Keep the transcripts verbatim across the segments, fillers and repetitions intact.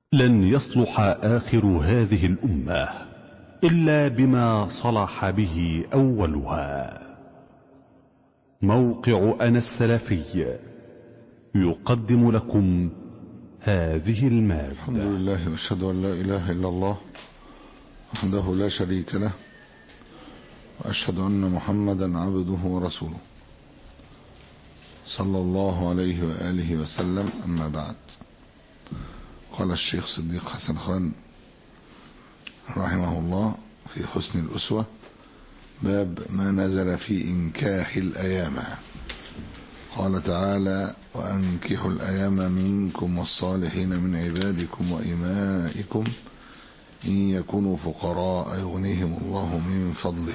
لن يصلح آخر هذه الأمة إلا بما صلح به أولها. موقع أنا السلفي يقدم لكم هذه المادة. الحمد لله وأشهد أن لا إله إلا الله وحده لا شريك له، وأشهد أن محمدا عبده ورسوله صلى الله عليه وآله وسلم. أما بعد، قال الشيخ صديق حسن خان رحمه الله في حسن الأسوة: باب ما نزل في إنكاح الأيام. قال تعالى: وأنكحوا الأيام منكم والصالحين من عبادكم وإمائكم إن يكونوا فقراء يغنيهم الله من فضله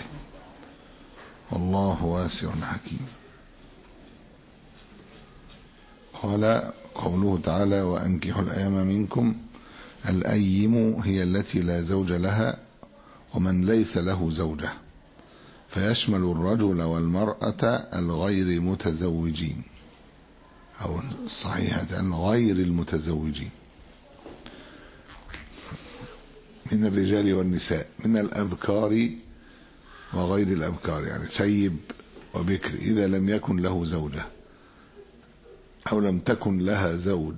والله واسع حكيم. قال: قوله تعالى: وأنكحوا الأيام منكم، الأيم هي التي لا زوج لها ومن ليس له زوجة، فيشمل الرجل والمرأة الغير متزوجين، أو الصحيحة الغير المتزوجين، من الرجال والنساء، من الأبكار وغير الأبكار، يعني ثيب وبكر إذا لم يكن له زوجة أو لم تكن لها زوج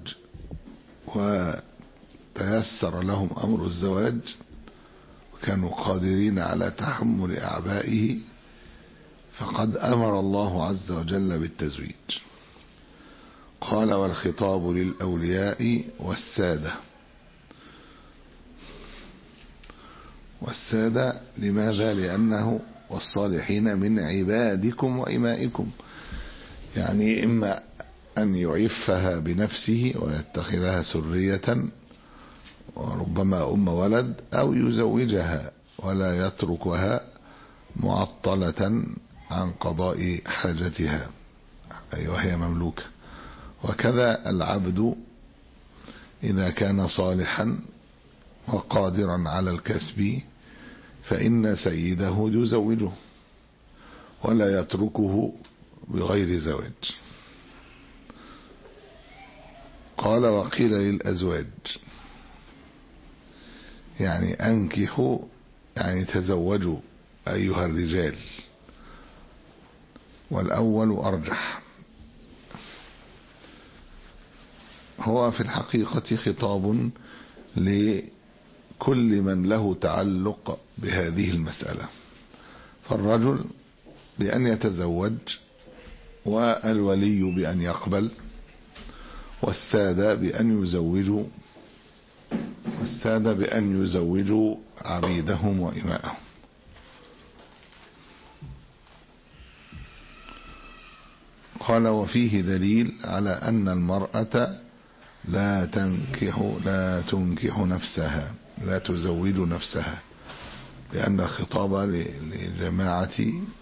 وتيسر لهم أمر الزواج وكانوا قادرين على تحمل أعبائه، فقد أمر الله عز وجل بالتزويج. قال: والخطاب للأولياء والسادة. والسادة لماذا؟ لأنه والصالحين من عبادكم وإمائكم، يعني إما أن يعفها بنفسه ويتخذها سرية وربما أم ولد، أو يزوجها ولا يتركها معطلة عن قضاء حاجتها، أي وهي مملوكة. وكذا العبد إذا كان صالحا وقادرا على الكسب فإن سيده يزوجه ولا يتركه بغير زواج. قال: وقيل للأزواج، يعني أنكحوا يعني تزوجوا أيها الرجال، والأول أرجح. هو في الحقيقة خطاب لكل من له تعلق بهذه المسألة، فالرجل بأن يتزوج، والولي بأن يقبل، والسادة بأن يزوجوا والسادة بأن يزوجوا عبيدهم وإمائهم. قال: وفيه دليل على أن المرأة لا تنكح لا تنكح نفسها، لا تزوج نفسها، لأن الخطاب لجماعة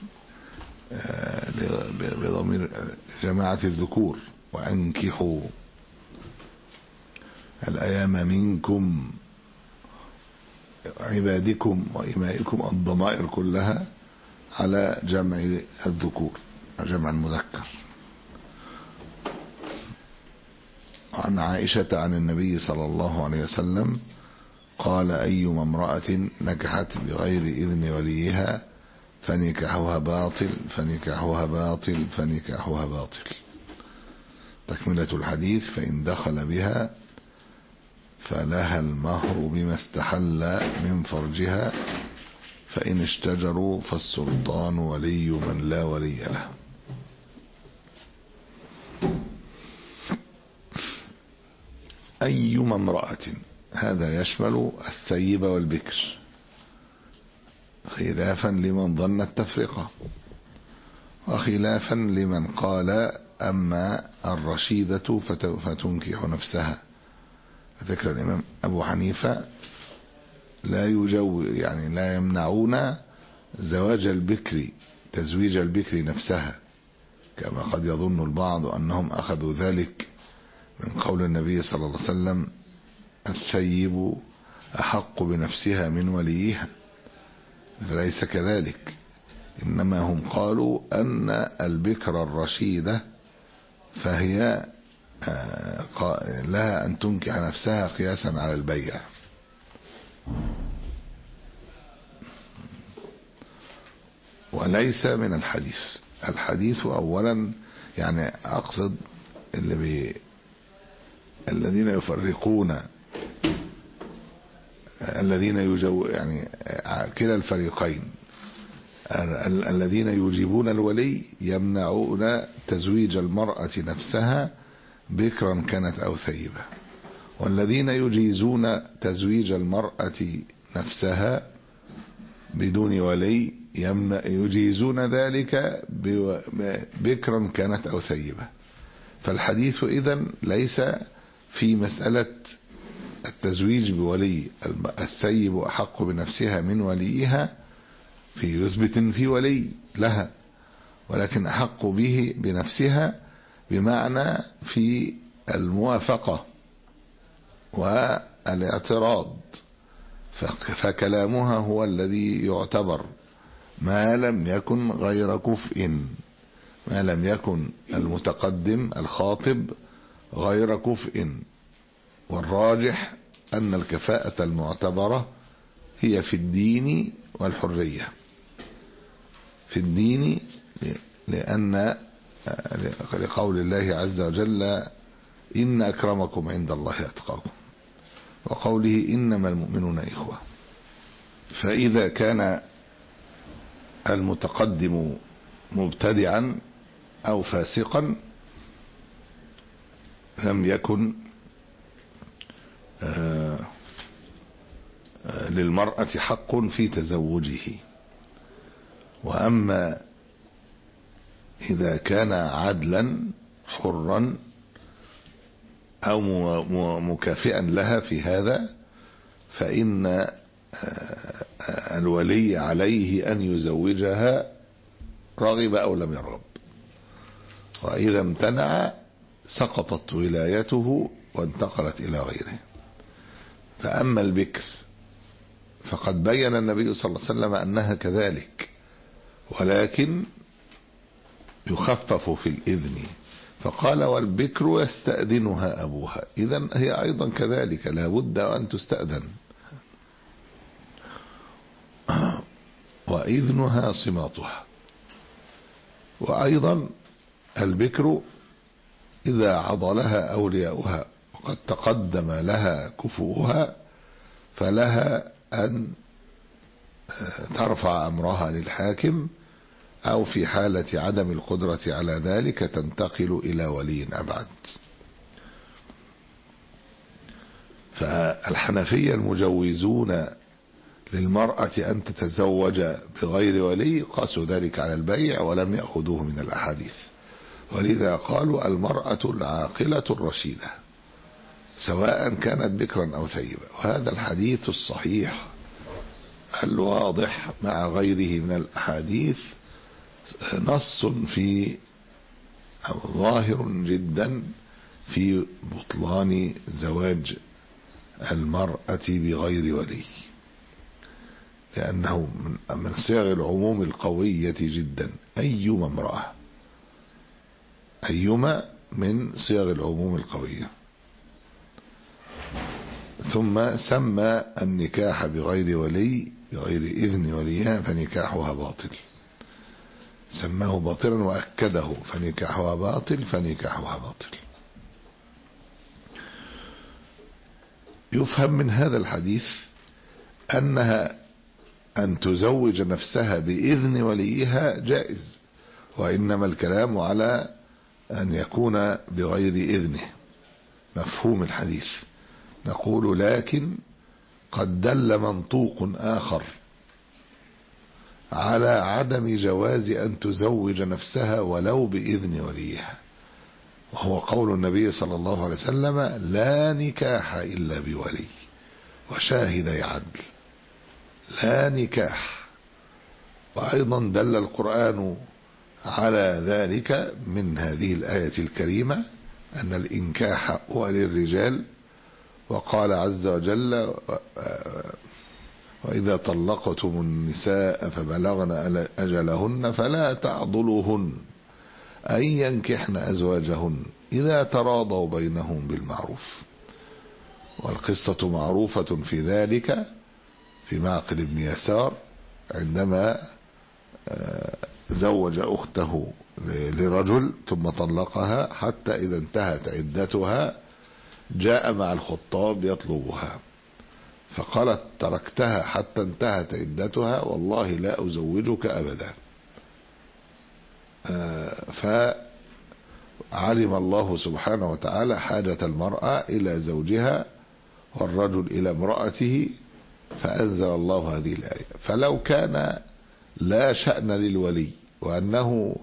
بضمير جماعة الذكور: وأنكحوا الأيام منكم عبادكم وإمائكم، الضمائر كلها على جمع الذكور، جمع المذكر. عن عائشة عن النبي صلى الله عليه وسلم قال: أيما امرأة نكحت بغير إذن وليها فنكاحها باطل فنكاحها باطل فنكاحها باطل. تكملة الحديث: فإن دخل بها فلها المهر بما استحل من فرجها، فإن اشتجروا فالسلطان ولي من لا ولي له. أيما امرأة، هذا يشمل الثيب والبكر، خلافا لمن ظن التفرقة، وخلافا لمن قال أما الرشيدة فتنكح نفسها. ذكر الإمام أبو حنيفة لا يجو يعني لا يمنعون زواج البكر، تزويج البكر نفسها، كما قد يظن البعض أنهم أخذوا ذلك من قول النبي صلى الله عليه وسلم: الثيب أحق بنفسها من وليها. فليس كذلك، إنما هم قالوا أن البكر الرشيدة فهي لها أن تنكح نفسها قياسا على البيع. وليس من الحديث. الحديث أولا يعني أقصد اللي بي الذين يفرقون الذين يجو يعني كلا الفريقين، الذين يجيبون الولي يمنعون تزويج المرأة نفسها بكرا كانت أو ثيبة، والذين يجيزون تزويج المرأة نفسها بدون ولي يجيزون ذلك بكرا كانت أو ثيبة. فالحديث إذن ليس في مسألة التزويج بولي، الثيب أحق بنفسها من وليها في يثبت في ولي لها، ولكن أحق به بنفسها بمعنى في الموافقة والاعتراض، فكلامها هو الذي يعتبر ما لم يكن غير كفء، ما لم يكن المتقدم الخاطب غير كفء. والراجح أن الكفاءة المعتبرة هي في الدين والحرية. في الدين لأن لقول الله عز وجل إن أكرمكم عند الله أتقاكم، وقوله إنما المؤمنون إخوة. فإذا كان المتقدم مبتدعا أو فاسقا لم يكن للمرأة حق في تزوجه. وأما إذا كان عدلا حرا أو مكافئا لها في هذا فإن الولي عليه أن يزوجها رغب أو لم يرغب، وإذا امتنع سقطت ولايته وانتقلت إلى غيره. فأما البكر فقد بين النبي صلى الله عليه وسلم أنها كذلك، ولكن يخفف في الإذن، فقال والبكر يستأذنها أبوها. إذن هي أيضا كذلك لا بد أن تستأذن، وإذنها صماتها. وأيضا البكر إذا عضلها أولياؤها وقد تقدم لها كفؤها فلها أن ترفع أمرها للحاكم، أو في حالة عدم القدرة على ذلك تنتقل إلى ولي أبعد. فالحنفية المجوزون للمرأة أن تتزوج بغير ولي قاسوا ذلك على البيع ولم يأخذوه من الأحاديث، ولذا قالوا المرأة العاقلة الرشيدة سواء كانت بكرا أو ثيبة. وهذا الحديث الصحيح الواضح مع غيره من الأحاديث نص في أو ظاهر جدا في بطلان زواج المرأة بغير ولي، لأنه من صيغ العموم القوية جدا. أيما امرأة، أيما من صيغ العموم القوية. ثم سمى النكاح بغير ولي بغير إذن وليها فنكاحها باطل، سماه باطلا وأكده فنكاحها باطل فنكاحها باطل. يفهم من هذا الحديث أنها أن تزوج نفسها بإذن وليها جائز، وإنما الكلام على أن يكون بغير إذنه. مفهوم الحديث. نقول لكن قد دل منطوق آخر على عدم جواز أن تزوج نفسها ولو بإذن وليها، وهو قول النبي صلى الله عليه وسلم لا نكاح إلا بولي وشاهدي عدل. لا نكاح. وأيضا دل القرآن على ذلك من هذه الآية الكريمة أن الإنكاح هو للرجال، وقال عز وجل وإذا طلقتم النساء فبلغن أجلهن فلا تعضلوهن أن ينكحن أزواجهن إذا تراضوا بينهم بالمعروف. والقصة معروفة في ذلك في معقل بن يسار عندما زوج أخته لرجل ثم طلقها حتى إذا انتهت عدتها جاء مع الخطاب يطلبها فقالت تركتها حتى انتهت عدتها والله لا أزوجك أبدا. فعلم الله سبحانه وتعالى حاجة المرأة إلى زوجها والرجل إلى امرأته فأنزل الله هذه الآية. فلو كان لا شأن للولي وأنه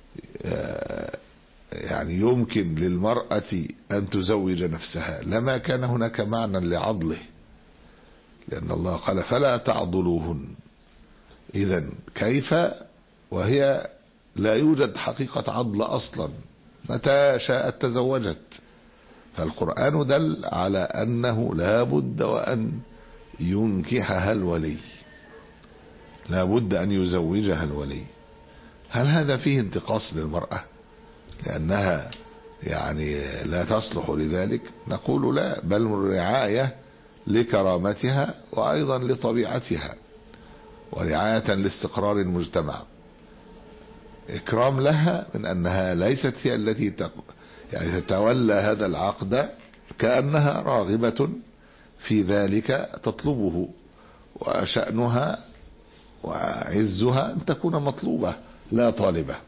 يعني يمكن للمرأة أن تزوج نفسها لما كان هناك معنى لعضله، لأن الله قال فلا تعضلوهن. إذن كيف وهي لا يوجد حقيقة عضل أصلا، متى شاءت تزوجت. فالقرآن دل على أنه لا بد وأن ينكحها الولي، لا بد أن يزوجها الولي. هل هذا فيه انتقاص للمرأة لأنها يعني لا تصلح لذلك؟ نقول لا، بل رعاية لكرامتها وأيضا لطبيعتها ورعاية لاستقرار المجتمع، إكرام لها من أنها ليست هي التي يعني تتولى هذا العقد، كأنها راغبة في ذلك تطلبه، وشأنها وعزها أن تكون مطلوبة لا طالبة،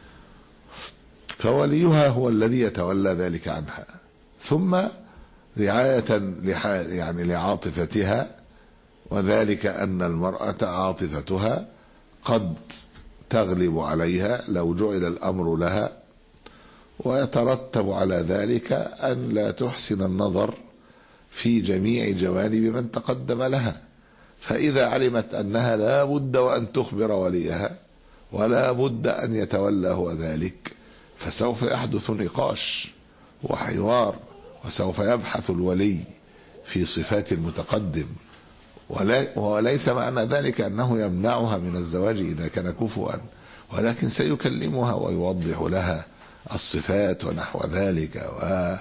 فوليها هو الذي يتولى ذلك عنها. ثم رعاية يعني لعاطفتها، وذلك أن المرأة عاطفتها قد تغلب عليها لو جعل الأمر لها، ويترتب على ذلك أن لا تحسن النظر في جميع جوانب من تقدم لها. فإذا علمت أنها لا بد وأن تخبر وليها ولا بد أن يتولى هو ذلك، فسوف يحدث نقاش وحوار، وسوف يبحث الولي في صفات المتقدم، وليس معنى ذلك أنه يمنعها من الزواج إذا كان كفوا، ولكن سيكلمها ويوضح لها الصفات ونحو ذلك،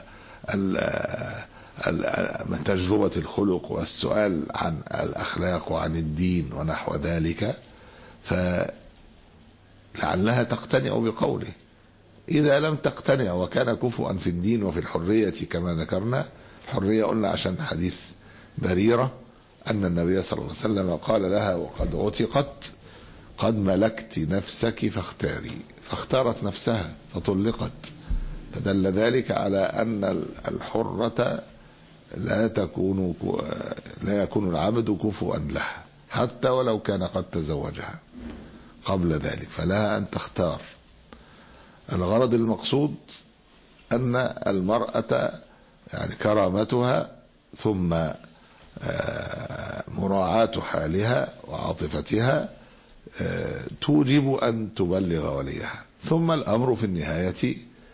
من تجربة الخلق والسؤال عن الأخلاق وعن الدين ونحو ذلك، فلعلها تقتنع بقوله. إذا لم تقتنع وكان كفوا في الدين وفي الحرية كما ذكرنا، الحرية قلنا عشان حديث بريرة أن النبي صلى الله عليه وسلم قال لها وقد عتقت قد ملكت نفسك فاختاري، فاختارت نفسها فطلقت، فدل ذلك على أن الحرة لا تكون لا يكون العبد كفوا لها حتى ولو كان قد تزوجها قبل ذلك، فلها أن تختار. الغرض المقصود أن المرأة يعني كرامتها ثم مراعاة حالها وعاطفتها توجب أن تبلغ وليها، ثم الأمر في النهاية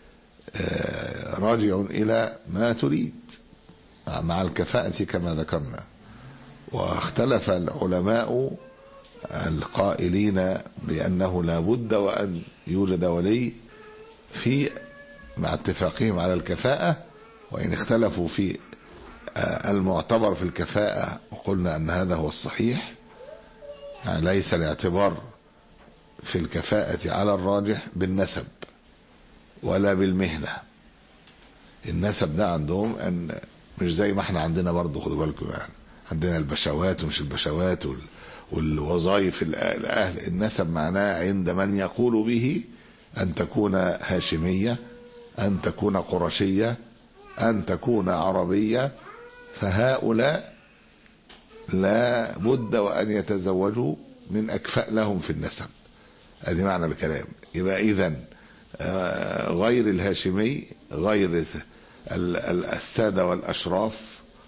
راجع إلى ما تريد مع الكفاءة كما ذكرنا. واختلف العلماء القائلين بأنه لا بد وأن يوجد ولي في مع اتفاقهم على الكفاءة، وإن اختلفوا في المعتبر في الكفاءة وقلنا أن هذا هو الصحيح، يعني ليس الاعتبار في الكفاءة على الراجح بالنسب ولا بالمهنة. النسب ده عندهم أن مش زي ما احنا عندنا برضو، خدوا بالكم، يعني عندنا البشوات ومش البشوات والوظائف الأهل. النسب معناه عند من يقول به أن تكون هاشمية، أن تكون قرشية، أن تكون عربية، فهؤلاء لا بد وأن يتزوجوا من أكفأ لهم في النسب. هذه معنى الكلام. يبقى إذن غير الهاشمي، غير السادة والأشراف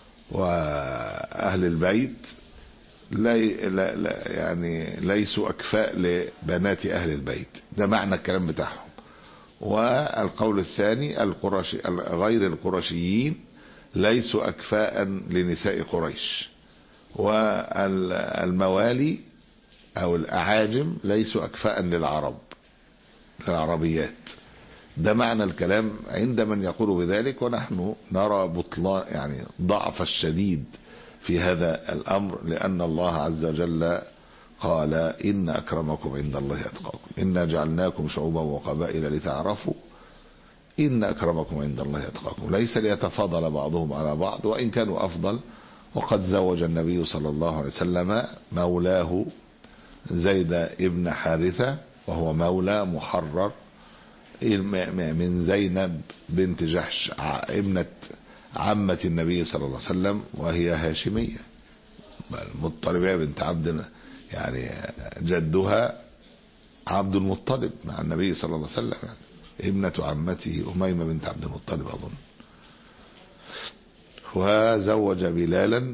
وأهل البيت لا لا يعني ليسوا أكفاء لبنات أهل البيت، ده معنى الكلام بتاعهم. والقول الثاني القرشي غير القرشيين ليسوا أكفاء لنساء قريش، والموالي أو الأعاجم ليسوا أكفاء للعرب للعربيات. ده معنى الكلام عند من يقول بذلك، ونحن نرى بطلان يعني ضعف الشديد في هذا الأمر، لأن الله عز وجل قال إن أكرمكم عند الله أتقاكم، إنا جعلناكم شعوبا وقبائل لتعرفوا إن أكرمكم عند الله أتقاكم، ليس ليتفاضل بعضهم على بعض وإن كانوا أفضل. وقد زوج النبي صلى الله عليه وسلم مولاه زيد ابن حارثة، وهو مولى محرر من زينب بنت جحش ابنة عمة النبي صلى الله عليه وسلم، وهي هاشمية المطلبية بنت عبد، يعني جدها عبد المطلب مع النبي صلى الله عليه وسلم، يعني ابنة عمته أميمة بنت عبد المطلب أظن. وزوج بلالا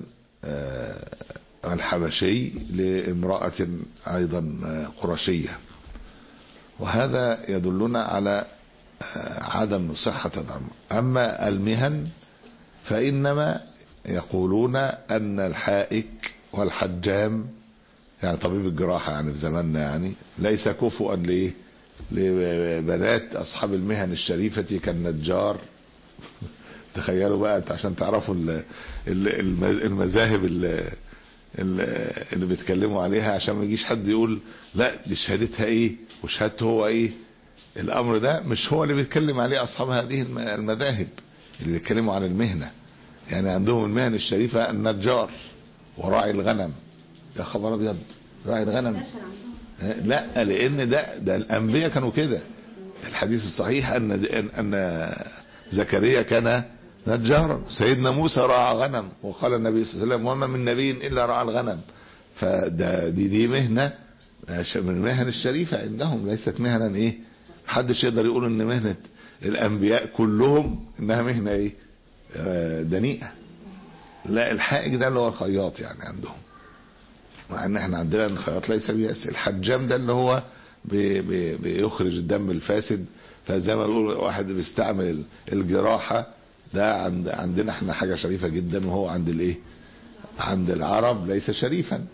الحبشي لامرأة أيضا قرشية، وهذا يدلنا على عدم صحة الأمر. أما المهن فإنما يقولون أن الحائك والحجام، يعني طبيب الجراحة يعني في زماننا، يعني ليس كفؤا ليه لبنات أصحاب المهن الشريفة كالنجار. تخيلوا بقى عشان تعرفوا المذاهب اللي, اللي بيتكلموا عليها، عشان ما يجيش حد يقول لا دي شهادتها ايه وشهادته هو ايه. الامر ده مش هو اللي بيتكلم عليه اصحاب هذه المذاهب اللي بيتكلموا عن المهنة. يعني عندهم المهن الشريفة النجار وراعي الغنم. يا خبر ابيض، راعي الغنم؟ لا، لان ده ده الانبياء كانوا كده. الحديث الصحيح ان ان زكريا كان نجارا، سيدنا موسى راعى غنم، وقال النبي صلى الله عليه وسلم وما من نبي الا راعى الغنم. فده دي دي مهنه من المهن الشريفه عندهم، ليست مهنا ايه محدش يقدر يقول ان مهنه الانبياء كلهم انها مهنه ايه دنيئه. لا، الحائج ده اللي هو الخياط يعني عندهم، مع ان احنا عندنا الخياط ليس بيأس. الحجام ده اللي هو بي بي بيخرج الدم الفاسد، فزي ما بيقول واحد بيستعمل الجراحة، ده عند عندنا احنا حاجة شريفة جدا، وهو عند الايه عند العرب ليس شريفا.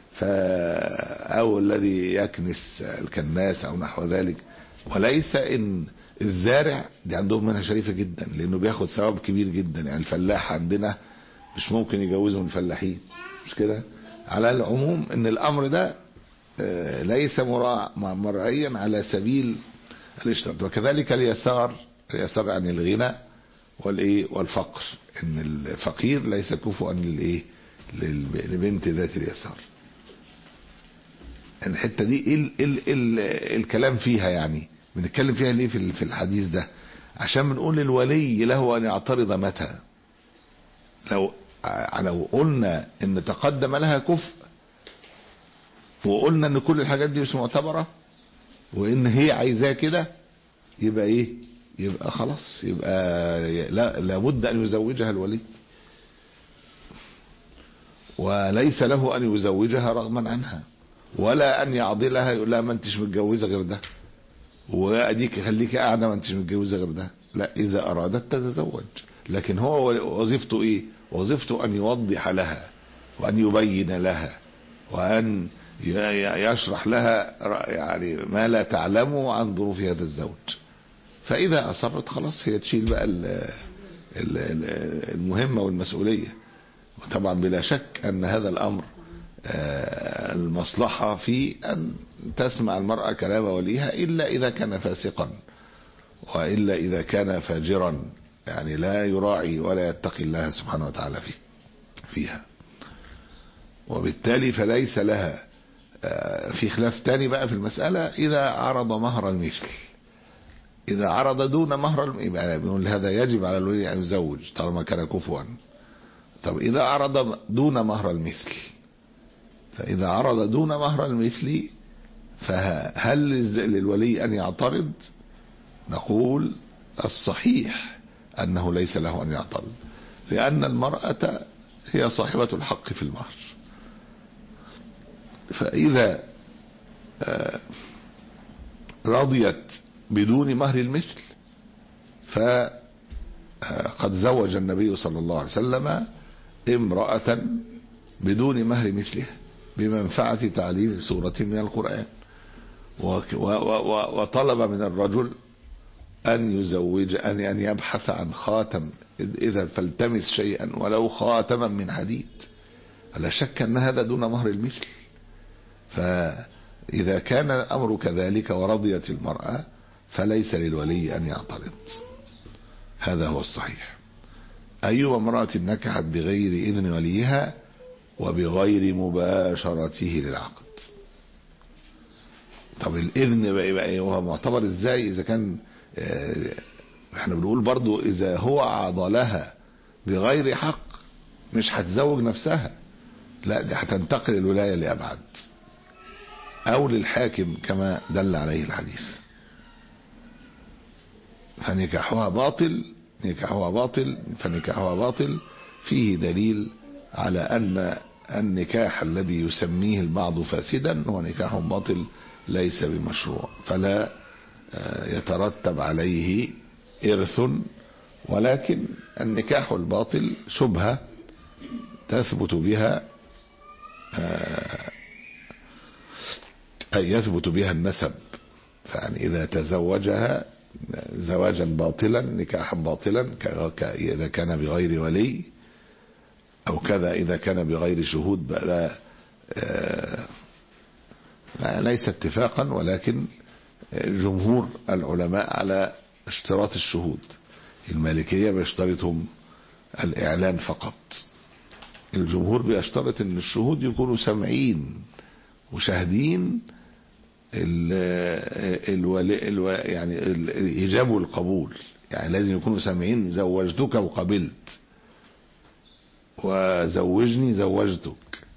او الذي يكنس الكناس او نحو ذلك. وليس ان الزارع دي عندهم منها شريفة جدا، لانه بياخد ثواب كبير جدا. يعني الفلاح عندنا مش ممكن يجوزهم الفلاحين، مش كده؟ على العموم ان الامر ده ليس مرعيا على سبيل الاشتراط. وكذلك اليسار، اليسار عن الغنى والايه والفقر، ان الفقير ليس كفوا للايه لبنت ذات اليسار. الحته دي ال ال ال الكلام فيها، يعني بنتكلم فيها ليه في في الحديث ده؟ عشان بنقول الولي له ان يعترض متى. لو لو قلنا ان تقدم لها كفء، وقلنا ان كل الحاجات دي مش معتبرة، وان هي عايزاه كده، يبقى ايه؟ يبقى خلاص، يبقى لا لابد ان يزوجها الولي، وليس له ان يزوجها رغما عنها، ولا ان يعضلها يقول لها ما انتش متجوزه غير ده، واديك خليكي قاعده ما انتش متجوزه غير ده. لا، اذا ارادت تتزوج. لكن هو وظيفته ايه؟ وظيفته ان يوضح لها وان يبين لها وان يشرح لها يعني ما لا تعلمه عن ظروف هذا الزوج. فاذا اصرت خلاص هي تشيل بقى المهمة والمسؤولية. وطبعا بلا شك ان هذا الامر المصلحة في ان تسمع المرأة كلام وليها، الا اذا كان فاسقا، والا اذا كان فاجرا، يعني لا يراعي ولا يتقي الله سبحانه وتعالى فيه فيها. وبالتالي فليس لها. في خلاف تاني بقى في المسألة إذا عرض مهر المثل. إذا عرض دون مهر، يبقى بنقول هذا يجب على الولي أن يزوج طالما كان كفوا. طب إذا عرض دون مهر المثل، فإذا عرض دون مهر المثل فهل للولي أن يعترض؟ نقول الصحيح أنه ليس له أن يعترض، لأن المرأة هي صاحبة الحق في المهر. فإذا رضيت بدون مهر المثل فقد زوج النبي صلى الله عليه وسلم امرأة بدون مهر مثلها بمنفعة تعليم سورة من القرآن، وطلب من الرجل أن يزوج أن أن يبحث عن خاتم، إذا فالتمس شيئا ولو خاتما من حديد، لا شك أن هذا دون مهر المثل. فإذا كان الأمر كذلك ورضيت المرأة فليس للولي أن يعترض، هذا هو الصحيح. أي امرأة نكحت بغير إذن وليها وبغير مباشرته للعقد. طب الإذن بقى هو معتبر إزاي؟ إذا كان اه احنا بنقول برضو إذا هو عضلها بغير حق مش هتزوج نفسها، لا دي هتنتقل الولاية لأبعد أو للحاكم كما دل عليه الحديث. فنكاحها باطل، نكاحها باطل فنكاحها باطل فيه دليل على أن النكاح الذي يسميه البعض فاسدا هو نكاح باطل ليس بمشروع، فلا يترتب عليه إرث، ولكن النكاح الباطل شبهة تثبت بها أي يثبت بها النسب، فيعني إذا تزوجها زواجا باطلا نكاحا باطلا إذا كان بغير ولي، أو كذا إذا كان بغير شهود بقى ليس اتفاقا، ولكن جمهور العلماء على اشتراط الشهود. المالكية بيشترطهم الإعلان فقط، الجمهور بيشترط ان الشهود يكونوا سامعين وشاهدين الولي الو يعني الإجاب والقبول، يعني لازم يكونوا سامعين زوجتك وقبلت وزوجني زوجتك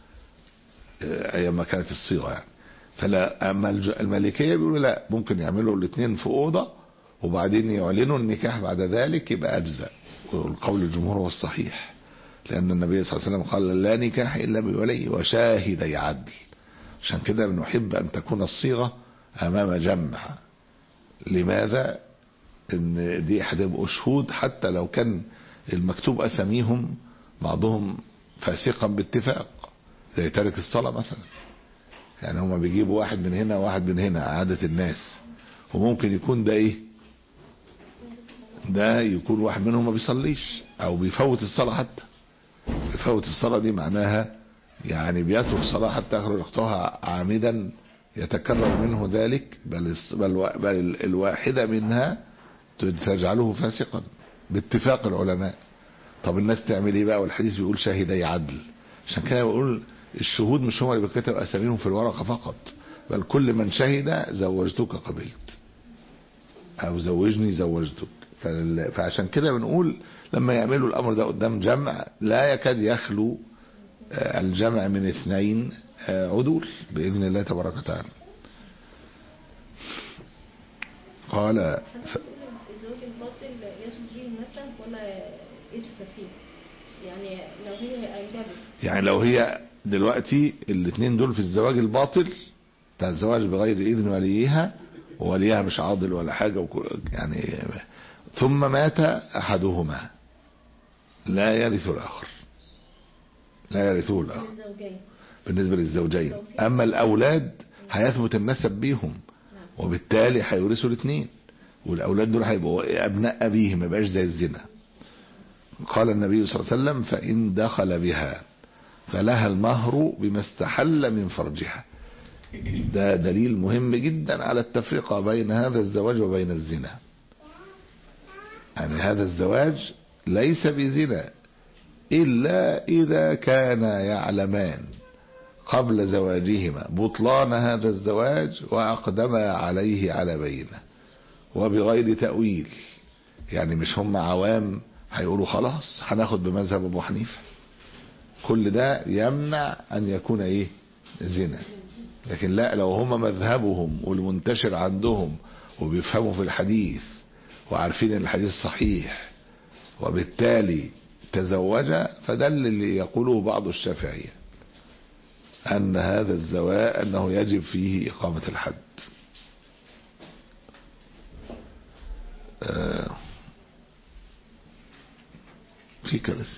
ايام كانت الصيغة يعني. فلا اما المالكية بيقولوا لا، ممكن يعملوا الاثنين في أوضة وبعدين يعلنوا النكاح بعد ذلك يبقى أجزاء، والقول الجمهور هو الصحيح، لأن النبي صلى الله عليه وسلم قال لا نكاح إلا بالولي وشاهدي عدل. عشان كده بنحب أن تكون الصيغة أمام جمع. لماذا؟ إن دي هتبقوا شهود حتى لو كان المكتوب أساميهم بعضهم فاسقا باتفاق، زي تارك الصلاة مثلا، يعني هما بيجيبوا واحد من هنا وواحد من هنا عادة الناس، وممكن يكون ده إيه؟ ده يكون واحد منهم ما بيصليش أو بيفوت الصلاة، حتى بيفوت الصلاة دي معناها يعني بيترك الصلاة حتى يخرج وقتها عامدا يتكرر منه ذلك، بل, بل, بل الواحدة منها تجعله فاسقا باتفاق العلماء. طب الناس تعمل ايه بقى؟ والحديث بيقول شاهدي عدل. عشان كده بقول الشهود مش هم اللي بيكتب اساميهم في الورقة فقط، بل كل من شهد زوجتك قبلت او زوجني زوجتك. فعشان كده بنقول لما يعملوا الامر ده قدام جمع لا يكاد يخلو الجمع من اثنين عدول بإذن الله تبارك وتعالى. قال ف... الزواج الباطل يثبت فيه النسب ولا إرث فيه؟ يعني لو هي أنجبت، يعني لو هي دلوقتي الاثنين دول في الزواج الباطل بتاع الزواج بغير إذن وليها، ووليها مش عاضل ولا حاجة يعني، ثم مات أحدهما لا يرث الآخر، لا يرثه الآخر بالنسبة للزوجين. أما الأولاد هيثبت النسب بيهم، وبالتالي هيورثوا الاثنين، والأولاد دول هيبقوا أبناء أبيهم، ما يبقاش زي الزنا. قال النبي صلى الله عليه وسلم فإن دخل بها فلها المهر بما استحل من فرجها. ده دليل مهم جدا على التفرقة بين هذا الزواج وبين الزنا. يعني هذا الزواج ليس بزنا إلا إذا كانا يعلمان قبل زواجهما بطلان هذا الزواج وأقدما عليه على بينه وبغير تأويل. يعني مش هم عوام هيقولوا خلاص هناخد بمذهب أبو حنيفة، كل ده يمنع أن يكون إيه؟ زنا. لكن لا، لو هم مذهبهم والمنتشر عندهم وبيفهموا في الحديث وعارفين ان الحديث صحيح وبالتالي تزوج، فده اللي يقوله بعض الشافعية أن هذا الزواج أنه يجب فيه إقامة الحد. آه في كرسي.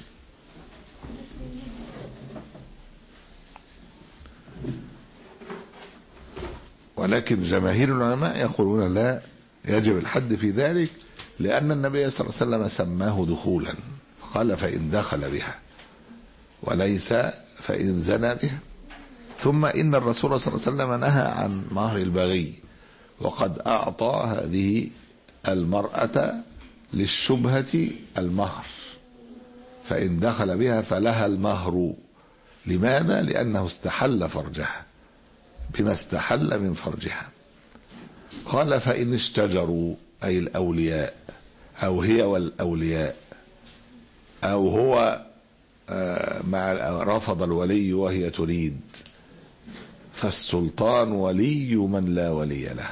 ولكن جماهير العلماء يقولون لا يجب الحد في ذلك، لأن النبي صلى الله عليه وسلم سماه دخولا، قال فإن دخل بها، وليس فإن زنى بها. ثم إن الرسول صلى الله عليه وسلم نهى عن مهر البغي، وقد أعطى هذه المرأة للشبهة المهر، فإن دخل بها فلها المهر. لماذا؟ لأنه استحل فرجها بما استحل من فرجها. قال فإن اشتجروا، أي الأولياء، أو هي والأولياء، أو هو مع رفض الولي وهي تريد، فالسلطان ولي من لا ولي له.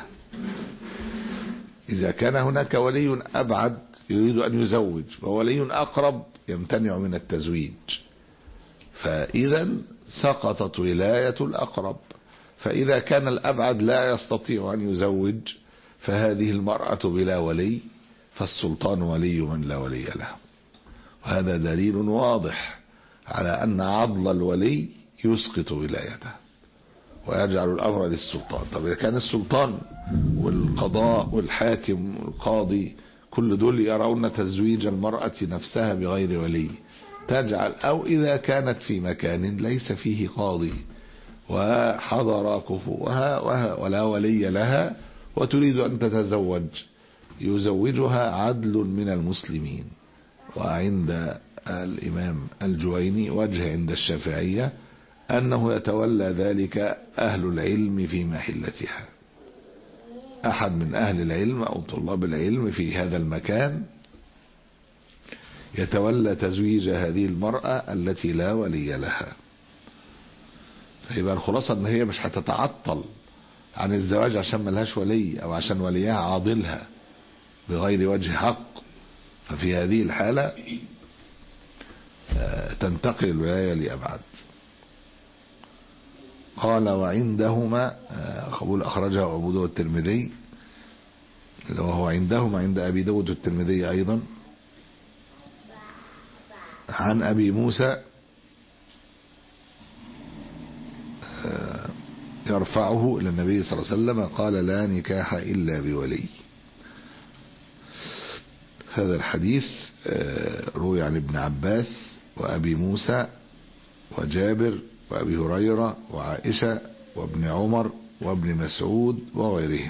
إذا كان هناك ولي أبعد يريد أن يزوج، وولي أقرب يمتنع من التزويج، فإذا سقطت ولاية الأقرب. فإذا كان الأبعد لا يستطيع أن يزوج، فهذه المرأة بلا ولي، فالسلطان ولي من لا ولي له. وهذا دليل واضح على أن عضل الولي يسقط ولايته ويجعل الأمر للسلطان. طب إذا كان السلطان والقضاء والحاكم والقاضي كل دول يرون تزويج المرأة نفسها بغير ولي، تجعل، أو إذا كانت في مكان ليس فيه قاضي وحضر كفوها ولا ولي لها وتريد أن تتزوج، يزوجها عدل من المسلمين. وعند الإمام الجويني وجه عند الشافعية أنه يتولى ذلك أهل العلم في محلتها، أحد من أهل العلم أو طلاب العلم في هذا المكان يتولى تزويج هذه المرأة التي لا ولي لها. فيبقى الخلاصة أن هي مش هتتعطل عن الزواج عشان ملهاش ولي، أو عشان وليها عاضلها بغير وجه حق. ففي هذه الحالة تنتقل الولاية لأبعد. قال وعندهما، قبول أخرجه أبو داود الترمذي، وهو عندهما عند أبي داود الترمذي أيضا، عن أبي موسى يرفعه إلى النبي صلى الله عليه وسلم قال لا نكاح إلا بولي. هذا الحديث روي عن ابن عباس وأبي موسى وجابر وأبي هريرة وعائشة وابن عمر وابن مسعود وغيرهم،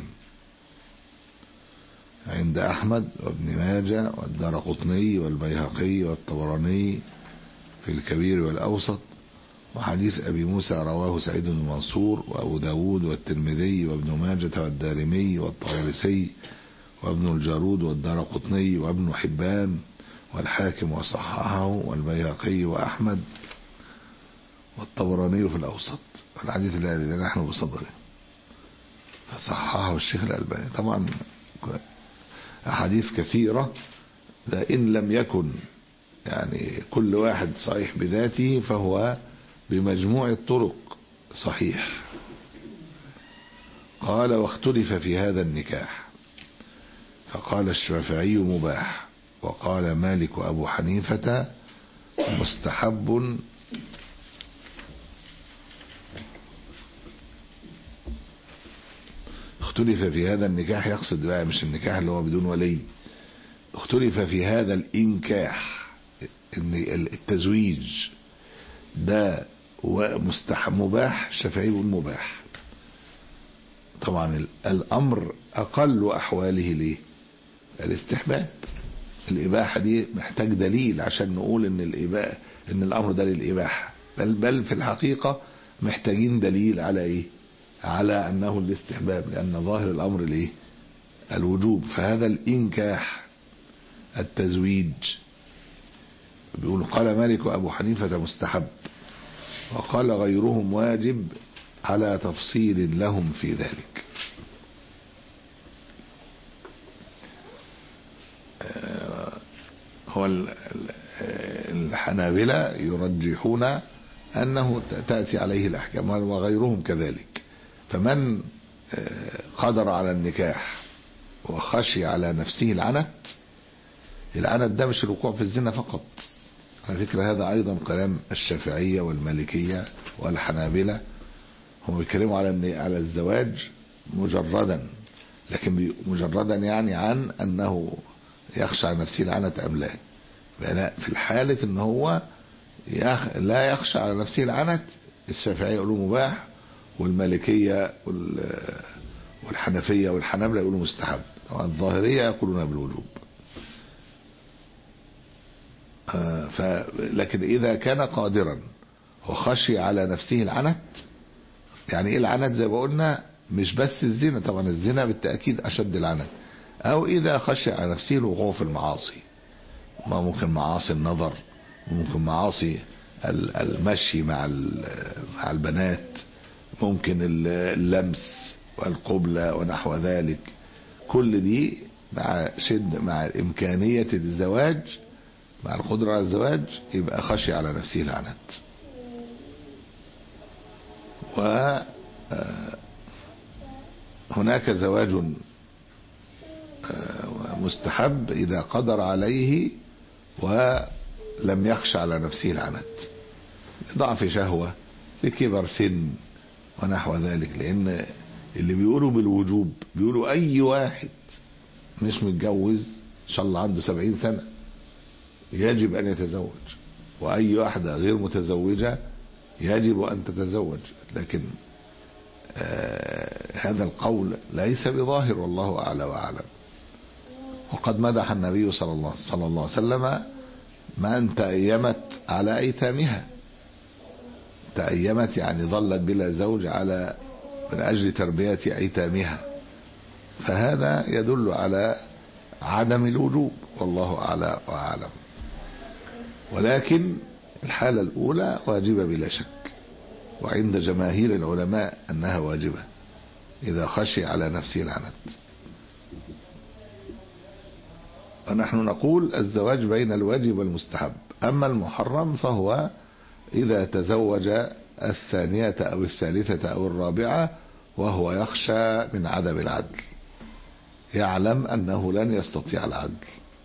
عند أحمد وابن ماجه والدارقطني والبيهقي والطبراني في الكبير والأوسط. وحديث أبي موسى رواه سعيد بن منصور وأبو داود والترمذي وابن ماجه والدارمي والطيالسي وابن الجارود والدارقطني وابن حبان والحاكم وصححه والبيهقي وأحمد والطبراني في الأوسط. الحديث الذي نحن بصدده فصححه الشيخ الألباني. طبعا أحاديث كثيرة، إن لم يكن يعني كل واحد صحيح بذاته فهو بمجموع الطرق صحيح. قال واختلف في هذا النكاح، فقال الشافعي مباح، وقال مالك وأبو حنيفة مستحب اختلف في هذا النكاح، يقصد بقى مش النكاح اللي هو بدون ولي، اختلف في هذا الإنكاح، ان التزويج ده مستحب مباح. الشافعي يقول مباح. طبعا الأمر أقل أحواله ليه الاستحباب. الإباحة دي محتاج دليل عشان نقول ان الإباحة ان الأمر ده للإباحة، بل بل في الحقيقة محتاجين دليل على ايه؟ على أنه الاستحباب، لأن ظاهر الأمر ليه الوجوب. فهذا الإنكاح التزويج بيقول قال مالك وأبو حنيفة مستحب، وقال غيرهم واجب على تفصيل لهم في ذلك. هو الحنابلة يرجحون أنه تأتي عليه الأحكام وغيرهم كذلك. فمن قدر على النكاح وخشي على نفسه العنت، العنت ده مش الوقوع في الزنا فقط. على فكرة هذا أيضا كلام الشافعية والمالكية والحنابلة، هم بيتكلموا على على الزواج مجردا، لكن مجردا يعني عن أنه يخشى على نفسه العنة أم لا. في الحالة ان هو يخ... لا يخشى على نفسه العنت، الشافعية يقولوا مباح، والمالكية وال... والحنفية والحنابلة يقولوا مستحب، طبعا الظاهرية يقولون بالوجوب. آه ف... لكن إذا كان قادرا وخشي على نفسه العنت، يعني إيه العنت؟ زي ما قلنا مش بس الزنا، طبعا الزنا بالتأكيد أشد العنت، أو إذا خشي على نفسه الوقوع في المعاصي، ما ممكن معاصي النظر، ممكن معاصي المشي مع مع البنات، ممكن اللمس والقبلة ونحو ذلك، كل دي مع شد مع إمكانية الزواج، مع القدرة على الزواج، يبقى خشي على نفسه العنت. وهناك زواج مستحب إذا قدر عليه ولم يخشى على نفسه العنت، ضعف شهوة، لكبر سن ونحو ذلك. لأن اللي بيقولوا بالوجوب بيقولوا أي واحد مش متجوز إن شاء الله عنده سبعين سنة يجب أن يتزوج، وأي واحدة غير متزوجة يجب أن تتزوج. لكن آه هذا القول ليس بظاهر، والله أعلى وأعلم. وقد مدح النبي صلى الله, صلى الله عليه وسلم من تأيمت على أيتامها، تأيمت يعني ظلت بلا زوج على من أجل تربية أيتامها، فهذا يدل على عدم الوجوب، والله أعلى وأعلم. ولكن الحالة الأولى واجبة بلا شك، وعند جماهير العلماء أنها واجبة إذا خشي على نفسه العنت. ونحن نقول الزواج بين الواجب والمستحب، أما المحرم فهو إذا تزوج الثانية أو الثالثة أو الرابعة وهو يخشى من عدم العدل، يعلم أنه لن يستطيع العدل.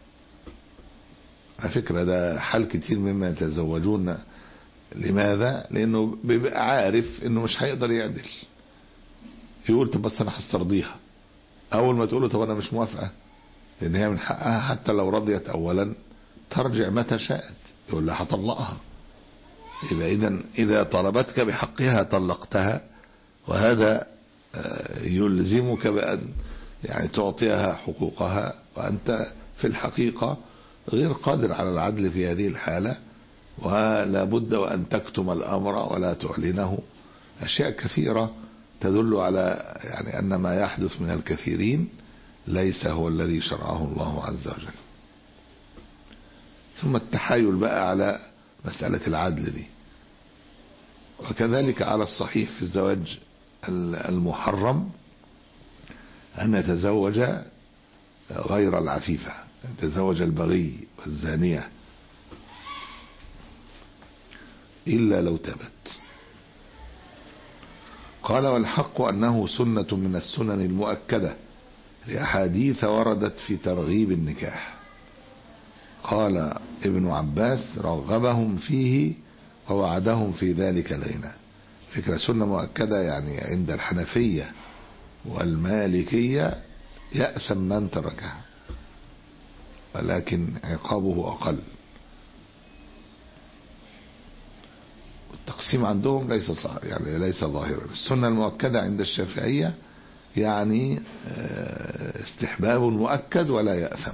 على فكرة ده حال كتير مما يتزوجون. لماذا؟ لأنه بيبقى عارف أنه مش هيقدر يعدل، يقول طب بس أنا هسترضيها. أول ما تقوله طب أنا مش موافقة، لأن هي من حقها حتى لو رضيت أولا ترجع متى شاءت، يقول لها هطلقها. يبقى إذن إذا طلبتك بحقها طلقتها، وهذا يلزمك بأن يعني تعطيها حقوقها، وأنت في الحقيقة غير قادر على العدل في هذه الحالة، ولا بد وأن تكتم الأمر ولا تعلنه. أشياء كثيرة تدل على يعني أن ما يحدث من الكثيرين ليس هو الذي شرعه الله عز وجل. ثم التحايل بقى على مسألة العدل دي، وكذلك على الصحيح في الزواج المحرم أن يتزوج غير العفيفة، يتزوج البغي والزانية إلا لو تابت. قال والحق أنه سنة من السنن المؤكدة لأحاديث وردت في ترغيب النكاح. قال ابن عباس رغبهم فيه ووعدهم في ذلك الغنى. فكرة سنة مؤكدة يعني عند الحنفية والمالكية يأثم من تركها، ولكن عقابه أقل. التقسيم عندهم ليس صار يعني ليس ظاهرا. السنة المؤكدة عند الشافعية يعني استحباب مؤكد ولا يأثم.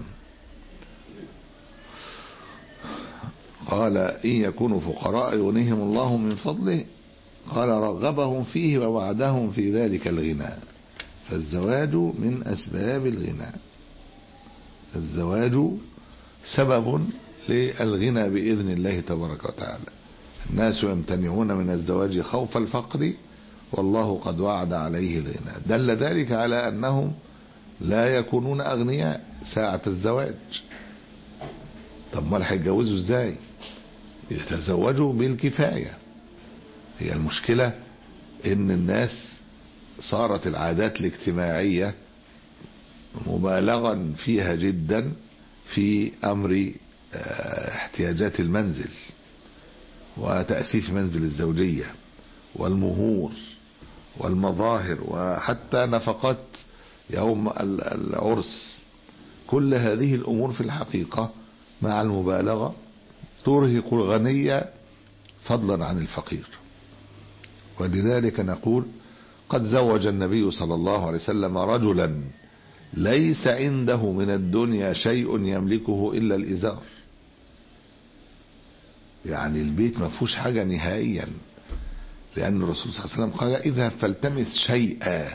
قال إن يكونوا فقراء يغنيهم الله من فضله. قال رغبهم فيه ووعدهم في ذلك الغنى. فالزواج من أسباب الغنى، الزواج سبب للغنى بإذن الله تبارك وتعالى. الناس يمتنعون من الزواج خوف الفقر، والله قد وعد عليه الغنى. دل ذلك على أنهم لا يكونون أغنياء ساعة الزواج. طب ما هيتجوزوا ازاي؟ يتزوجوا بالكفاية. هي المشكلة ان الناس صارت العادات الاجتماعية مبالغا فيها جدا في امر احتياجات المنزل وتأسيس منزل الزوجية والمهور والمظاهر، وحتى نفقات يوم العرس. كل هذه الأمور في الحقيقة مع المبالغة ترهق الغني فضلا عن الفقير. ولذلك نقول قد زوج النبي صلى الله عليه وسلم رجلا ليس عنده من الدنيا شيء يملكه إلا الإزار، يعني البيت ما فيهوش حاجة نهائيا، لأن الرسول صلى الله عليه وسلم قال اذهب فالتمس شيئا،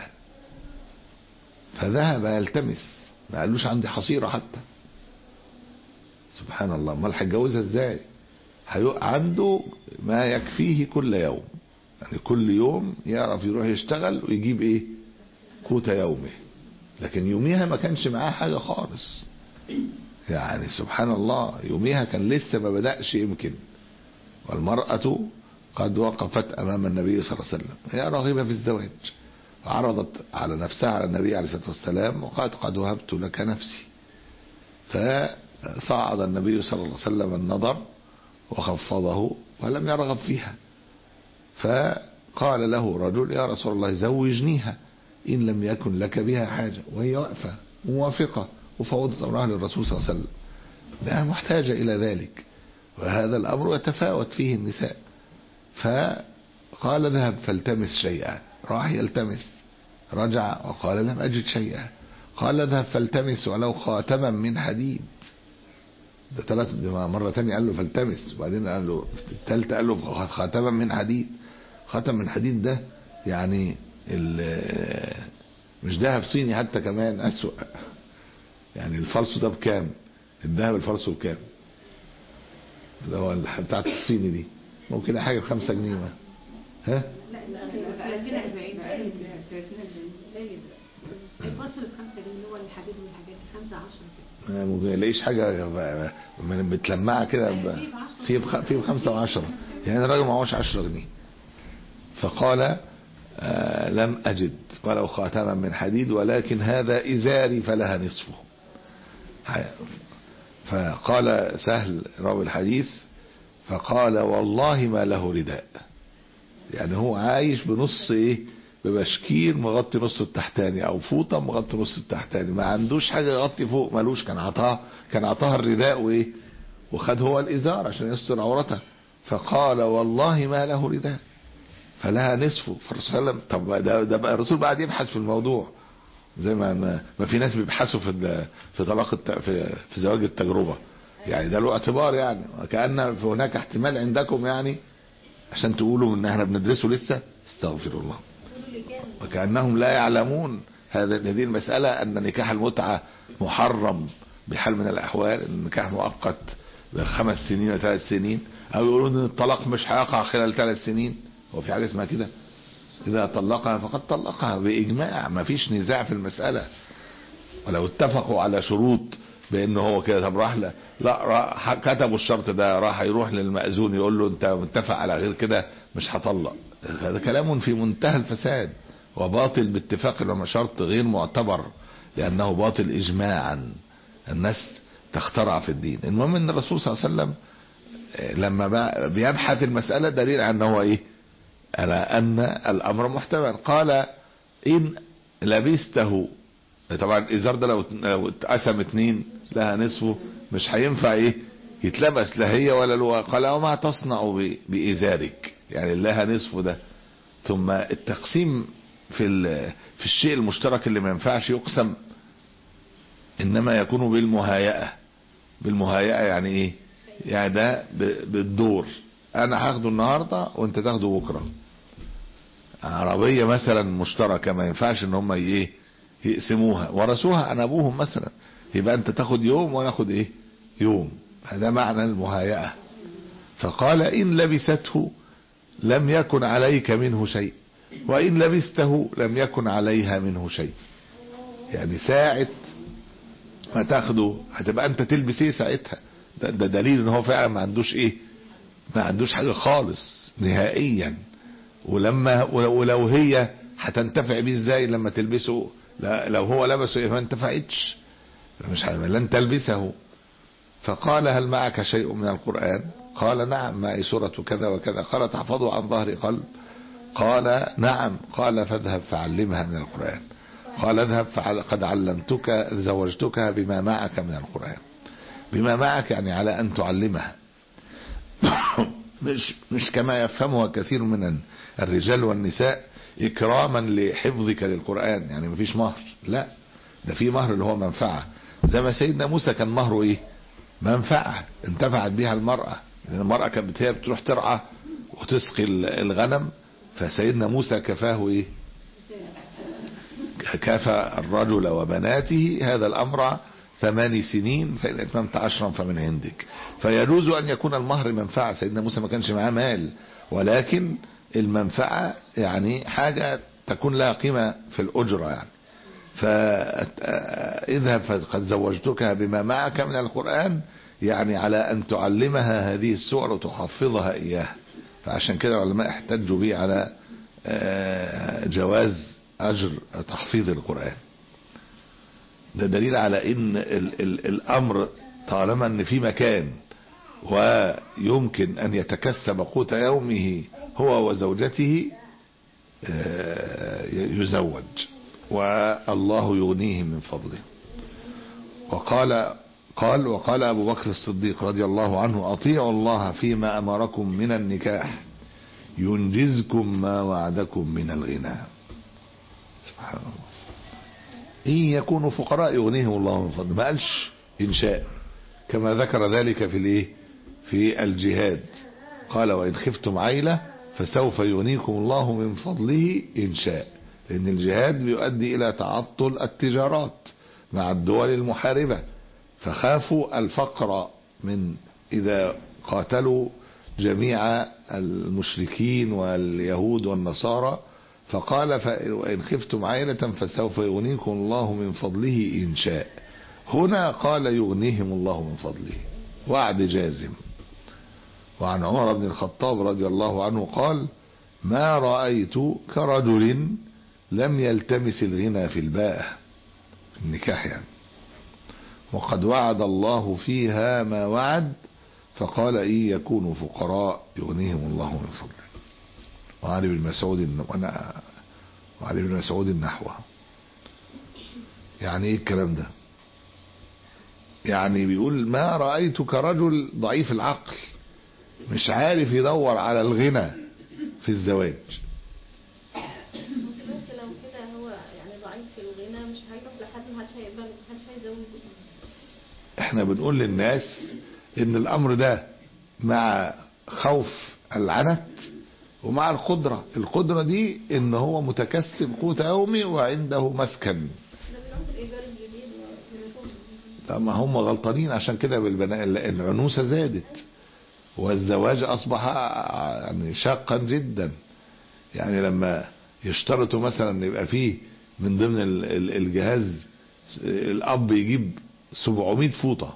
فذهب يلتمس، ما قالوش عندي حصيرة حتى. سبحان الله، امال هيتجوزها ازاي؟ عنده ما يكفيه كل يوم، يعني كل يوم يعرف يروح يشتغل ويجيب ايه قوت يومه، لكن يوميها ما كانش معاه حاجة خالص. يعني سبحان الله، يوميها كان لسه ما بدأش يمكن. والمرأة قد وقفت أمام النبي صلى الله عليه وسلم هي راغبة في الزواج، عرضت على نفسها على النبي عليه الصلاة والسلام وقالت قد وهبت لك نفسي. فصعد النبي صلى الله عليه وسلم النظر وخفضه ولم يرغب فيها، فقال له رجل يا رسول الله زوجنيها إن لم يكن لك بها حاجة، وهي واقفة موافقة وفوضت أمرها للرسول صلى الله عليه وسلم، لأنها محتاجة إلى ذلك، وهذا الأمر يتفاوت فيه النساء. فقال ذهب فالتمس شيئا، راح يلتمس، رجع وقال لم أجد شيئا. قال ذهب فالتمس ولو خاتما من حديد، ده ثلاث مرة تانية قال له فالتمس، وبعدين قال له الثالثة قال له خاتما من حديد. خاتم من حديد ده يعني مش ذهب صيني حتى، كمان أسوأ، يعني الفالصو ده بكام؟ الذهب الفالصو بكام؟ ده هو بتاعت الصيني دي ممكن حاجة بخمسة جنيه ما. ها؟ لا لا ثلاثين أربعين ثلاثين أربعين الفصل بخمسة جنيه اللي هو الحديد والحاجات خمسة عشرة كده. ما بلاقيش حاجة متلمعة كده في في بخمسة وعشرة، يعني الراجل معهوش عشرة جنيه. فقال آه لم أجد ولو خاتما من حديد ولكن هذا إزاري فلها نصفه. فقال سهل راوي الحديث فقال والله ما له رداء، يعني هو عايش بنص ايه، ببشكير مغطي نص التحتاني او فوطه مغطي نص التحتاني، ما عندوش حاجه يغطي فوق، مالوش، كان عطاها كان عطاها الرداء وايه، وخد هو الازار عشان يستر عورتها. فقال والله ما له رداء فلها نصفه. فالرسول صلى الله عليه وسلم طب ده, ده بقى الرسول بعد يبحث في الموضوع زي ما ما, ما في ناس بيبحثوا في في طلاق في, في زواج التجربه، يعني ده له اعتبار، يعني كأن هناك احتمال عندكم يعني عشان تقولوا ان احنا بندرسه لسه، استغفر الله، وكأنهم لا يعلمون هذا هذه المسألة أن نكاح المتعة محرم بحال من الأحوال، النكاح مؤقت بخمس سنين وثلاث سنين، أو يقولون أن الطلاق مش هيقع خلال ثلاث سنين. هو في حاجة اسمها كده؟ إذا طلقها فقد طلقها بإجماع، ما فيش نزاع في المسألة. ولو اتفقوا على شروط بأنه هو كده، طب راح لا, لا راح كتبوا الشرط ده، راح يروح للمأذون يقول له أنت متفق على غير كده مش هطلق، هذا كلام في منتهى الفساد وباطل باتفاق العلماء، شرط غير معتبر لأنه باطل إجماعا، الناس تخترع في الدين. المهم أن الرسول صلى الله عليه وسلم لما بيبحث المسألة دليل على أنه إيه، على أن الأمر محتمل. قال إن لبسته، طبعا الإزار ده لو اتقسم اتنين لها نصفه مش هينفع إيه يتلبس لا هي ولا له. قال وما تصنع بإزارك، يعني لها نصفه ده. ثم التقسيم في في الشيء المشترك اللي ما ينفعش يقسم انما يكون بالمهايئة. بالمهايئة يعني ايه؟ يعني ده بالدور، انا هاخده النهاردة وانت تاخده بكرة. عربية مثلا مشتركة ما ينفعش ان هم ايه يقسموها، ورثوها عن ابوهم مثلا، يبقى انت تاخد يوم وانا اخد ايه يوم، هذا معنى المهايئة. فقال ان لبسته لم يكن عليك منه شيء وإن لبسته لم يكن عليها منه شيء، يعني ساعة ما تاخده هتبقى انت تلبس ايه ساعتها. ده, ده دليل ان هو فعلا ما عندوش ايه، ما عندوش حاجة خالص نهائيا. ولما ولو هي هتنتفع بيه ازاي لما تلبسه؟ لا لو هو لبسه ما انتفعتش، مش لن تلبسه. فقال هل معك شيء من القرآن؟ قال نعم معي سورة كذا وكذا. قال تحفظه عن ظهر قلب؟ قال نعم. قال فاذهب فعلمها من القرآن. قال اذهب فقد علمتك زوجتك بما معك من القرآن. بما معك يعني على أن تعلمها، مش مش كما يفهمها كثير من الرجال والنساء إكراما لحفظك للقرآن، يعني مفيش مهر، لا ده في مهر اللي هو منفعة. زي ما سيدنا موسى كان مهره ايه؟ منفعة انتفعت بها المرأة، لأن المرأة كانت هي بتروح ترعى وتسقي الغنم، فسيدنا موسى كفاه ايه؟ كفى الرجل وبناته هذا الأمر ثماني سنين فإن اتممت عشرا فمن عندك. فيجوز أن يكون المهر منفعة. سيدنا موسى ما كانش معاه مال، ولكن المنفعة يعني حاجة تكون لها قيمة في الأجرة يعني. فاذهب فقد زوجتك بما معك من القرآن، يعني على أن تعلمها هذه السور وتحفظها إياها. فعشان كده العلماء احتجوا به على جواز أجر تحفيظ القرآن. ده دليل على ان ال ال الامر طالما ان في مكان ويمكن ان يتكسب قوت يومه هو وزوجته يزوج، والله يغنيه من فضله. وقال قال وقال ابو بكر الصديق رضي الله عنه: اطيعوا الله فيما امركم من النكاح ينجزكم ما وعدكم من الغنى. سبحان الله. إن يكونوا فقراء يغنيهم الله من فضله، ما قالش إن شاء، كما ذكر ذلك في الايه في الجهاد. قال: وإن خفتم عيلة فسوف يغنيكم الله من فضله إن شاء، لأن الجهاد بيؤدي إلى تعطل التجارات مع الدول المحاربة، فخافوا الفقر من إذا قاتلوا جميع المشركين واليهود والنصارى. فقال: وإن خفتم عائلة فسوف يغنيكم الله من فضله إن شاء. هنا قال يغنيهم الله من فضله، وعد جازم. وعن عمر بن الخطاب رضي الله عنه قال: ما رأيت كرجل لم يلتمس الغنى في الباءة، في النكاح يعني، وقد وعد الله فيها ما وعد، فقال: إن يكونوا فقراء يغنيهم الله من فضله. وعلي بن مسعود وانا وعلي بن مسعود نحوه. يعني ايه الكلام ده؟ يعني بيقول: ما رأيتك رجل ضعيف العقل مش عارف يدور على الغنى في الزواج. بس لو كده هو يعني ضعيف في الغنى مش هيروح لحد، محدش هيقبله، محدش هيزوجه. احنا بنقول للناس ان الامر ده مع خوف العنت ومع القدرة. القدرة دي ان هو متكسب قوت يومي وعنده مسكن. طب ما هم غلطانين عشان كده بالبناء، العنوسة زادت والزواج اصبح يعني شاقا جدا. يعني لما يشترطوا مثلا يبقى فيه من ضمن الجهاز الاب يجيب سبعمائة فوطة،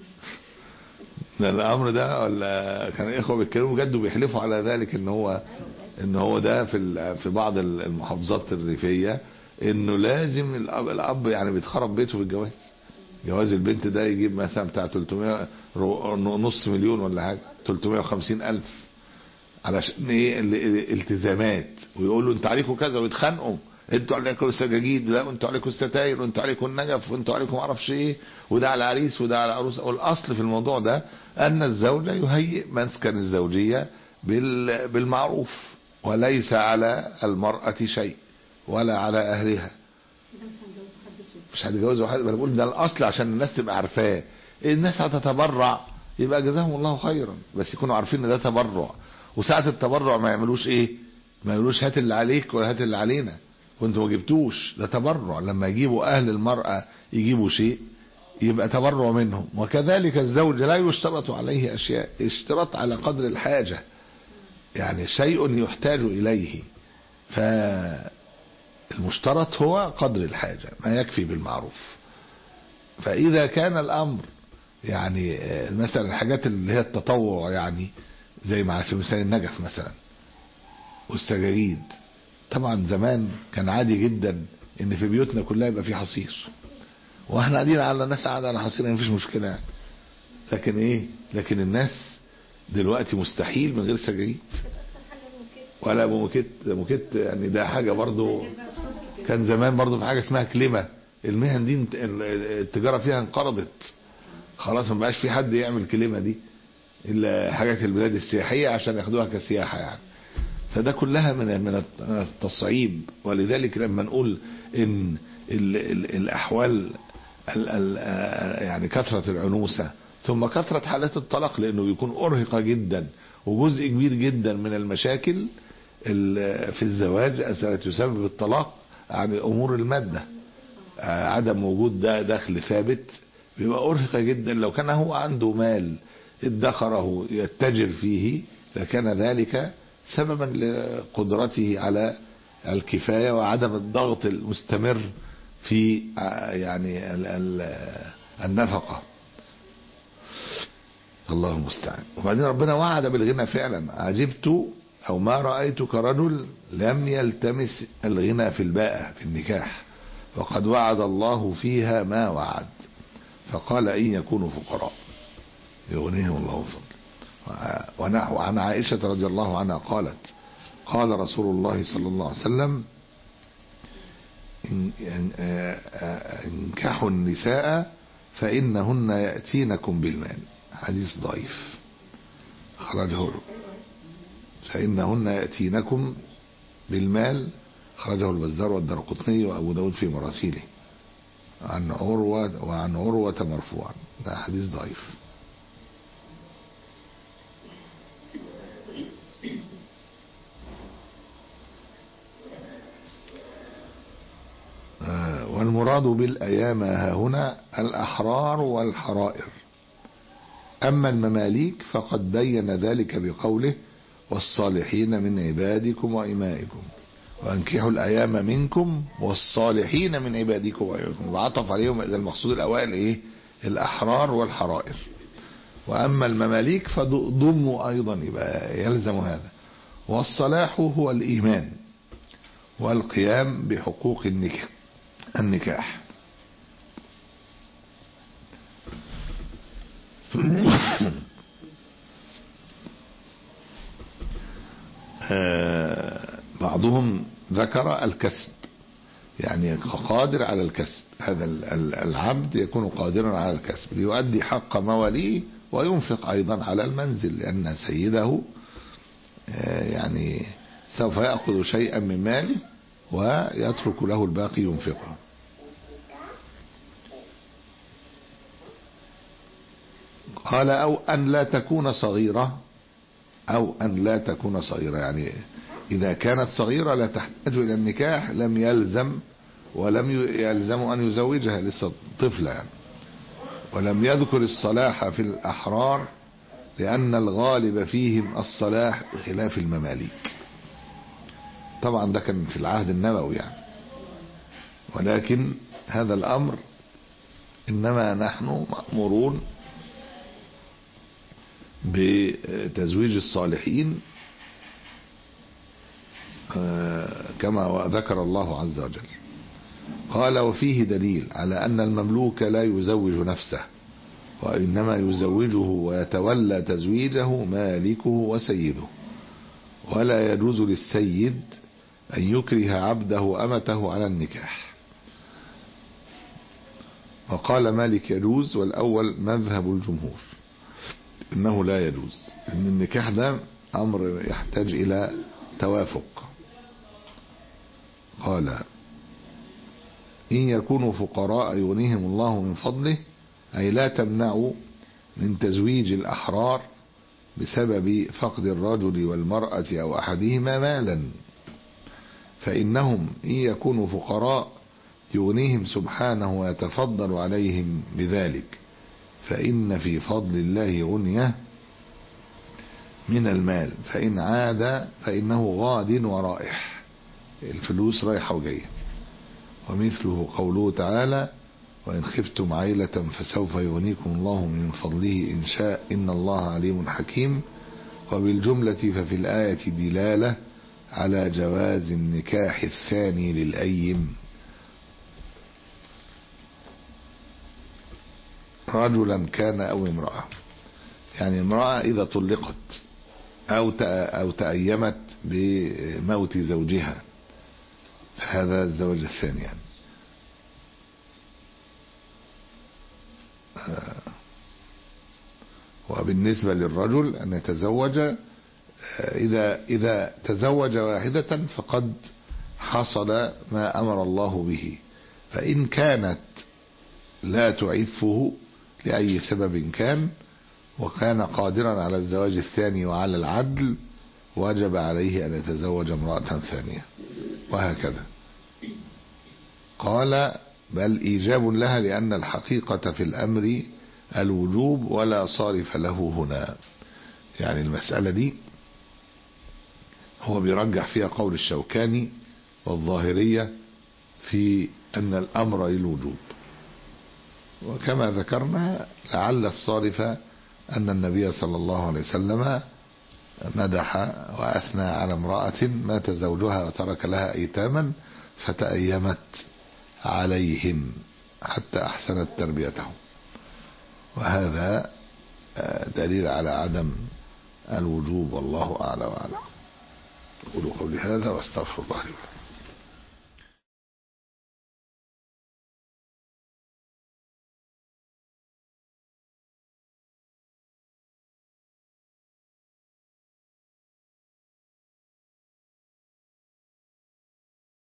الامر ده ولا كان اخوه بيتكلموا بجد وبيحلفوا على ذلك ان هو ان هو ده في في بعض المحافظات الريفيه انه لازم الاب, الأب يعني بيتخرب بيته بالجواز. جواز البنت ده يجيب مثلا بتاع ثلاثمائة نص مليون ولا حاجه، ثلاثمائة وخمسين الف، علشان ايه؟ الالتزامات. ويقولوا انتوا عليكم كذا ويتخانقوا، انتوا عليكم السجاجيد، لا انتوا عليكم الستاير، وانتوا عليكم النجف، وانتوا عليكم معرفش ايه، وده على العريس وده على العروس. والاصل في الموضوع ده ان الزوج يهيئ مسكن الزوجيه بالمعروف، وليس على المرأة شيء ولا على اهلها. مش هتجوز واحد، انا بقول ده الاصل عشان الناس تبقى عارفاه. الناس هتتبرع يبقى جزاهم الله خيرا، بس يكونوا عارفين ان ده تبرع. وساعة التبرع ما يعملوش ايه؟ ما يقولوش هات اللي عليك ولا هات اللي علينا وانتوا ما جبتوش، ده تبرع. لما يجيبوا اهل المرأة يجيبوا شيء يبقى تبرع منهم. وكذلك الزوج لا يشترط عليه اشياء، اشتراط على قدر الحاجة، يعني شيء يحتاج اليه. فالمشترط هو قدر الحاجة، ما يكفي بالمعروف. فاذا كان الامر يعني مثلا الحاجات اللي هي التطوع، يعني زي مع سبيل المثال النجف مثلا والسجاجيد، طبعا زمان كان عادي جدا ان في بيوتنا كلها يبقى في حصير، واحنا قاعدين على الناس قاعده على حصير، ما فيش مشكله يعني. لكن ايه؟ لكن الناس دلوقتي مستحيل من غير سجاجيد. اكتر حاجه ممكن ولا موكيت موكيت يعني ده حاجة برضو. كان زمان برضو في حاجة اسمها كلمة، المهن دي التجارة فيها انقرضت خلاص، ما بقاش في حد يعمل كلمة دي إلا حاجات البلاد السياحية عشان ياخدوها كسياحة يعني. فده كلها من من التصعيب. ولذلك لما نقول إن ال ال الأحوال ال ال يعني كثرة العنوسة ثم كثرة حالات الطلاق، لأنه بيكون أرهق جدا، وجزء كبير جدا من المشاكل في الزواج تسبب الطلاق عن أمور المادة، عدم وجود ده دخل ثابت، بيبقى أرهق جدا. لو كان هو عنده مال ادخره يتجر فيه لكان ذلك سببا لقدرته على الكفاية وعدم الضغط المستمر في يعني النفقة. الله المستعان. وبعدين ربنا وعد بالغنى فعلا. عجبت أو ما رأيت كرجل لم يلتمس الغنى في الباءة في النكاح، وقد وعد الله فيها ما وعد، فقال إن يكونوا فقراء يغنيهم الله فضل. ونحو عن عائشة رضي الله عنها قالت قال رسول الله صلى الله عليه وسلم انكحوا النساء فإنهن يأتينكم بالمال. حديث ضعيف خرجه فإنهن يأتينكم بالمال، خرجه البزار والدرقطني وأبو داود في مراسيله عن عروة وعن عروة مرفوعا. ده حديث ضعيف. آه والمراد بالأيام ها هنا الأحرار والحرائر. أما المماليك فقد بين ذلك بقوله والصالحين من عبادكم وإمائكم، وانكحوا الأيام منكم والصالحين من عبادكم وإمائكم، وعطف عليهم إذا المقصود الأوائل إيه؟ الأحرار والحرائر. وأما المماليك فضموا أيضا يبقى يلزم هذا. والصلاح هو الإيمان والقيام بحقوق النكاح. بعضهم ذكر الكسب، يعني قادر على الكسب، هذا العبد يكون قادرا على الكسب ليؤدي حق مواليه وينفق أيضا على المنزل، لأن سيده يعني سوف يأخذ شيئا من ماله ويترك له الباقي ينفقه. قال أو أن لا تكون صغيرة، أو أن لا تكون صغيرة يعني إذا كانت صغيرة لا تحتاج إلى النكاح لم يلزم ولم يلزم أن يزوجها، لسه طفلة يعني. ولم يذكر الصلاح في الأحرار لأن الغالب فيهم الصلاح خلاف المماليك. طبعا ده كان في العهد النبوي يعني، ولكن هذا الأمر إنما نحن مأمورون بتزويج الصالحين كما ذكر الله عز وجل. قال وفيه دليل على أن المملوك لا يزوج نفسه، وإنما يزوجه ويتولى تزويجه مالكه وسيده، ولا يجوز للسيد أن يكره عبده أمته على النكاح. وقال مالك يجوز، والأول مذهب الجمهور إنه لا يجوز، إن النكاح ده أمر يحتاج إلى توافق. قال إن يكونوا فقراء يغنيهم الله من فضله، أي لا تمنعوا من تزويج الأحرار بسبب فقد الرجل والمرأة أو أحدهما مالا، فإنهم إن يكونوا فقراء يغنيهم سبحانه ويتفضل عليهم بذلك، فإن في فضل الله غنية من المال، فإن عاد فإنه غاد ورائح، الفلوس رايحة وجاية. ومثله قوله تعالى وإن خفتم عيلة فسوف يغنيكم الله من فضله إن شاء إن الله عليم حكيم. وبالجملة ففي الآية دلالة على جواز النكاح الثاني للأيم، رجلا كان أو امرأة، يعني امرأة إذا طلقت أو أو تأيمت بموت زوجها، هذا الزواج الثاني يعني. وبالنسبة للرجل أن يتزوج إذا إذا تزوج واحدة فقد حصل ما أمر الله به، فإن كانت لا تعفه لأي سبب كان وكان قادرا على الزواج الثاني وعلى العدل وجب عليه أن يتزوج امرأة ثانية، وهكذا. قال بل إيجاب لها لأن الحقيقة في الأمر الوجوب ولا صارف له هنا. يعني المسألة دي هو بيرجح فيها قول الشوكاني والظاهرية في أن الأمر للوجوب، وكما ذكرنا لعل الصارف أن النبي صلى الله عليه وسلم مدح وأثنى على امرأة مات زوجها وترك لها أيتاما فتأيمت عليهم حتى أحسنت تربيتهم، وهذا دليل على عدم الوجوب، والله أعلى وأعلم. أقول قولي هذا واستغفر الله لي ولكم.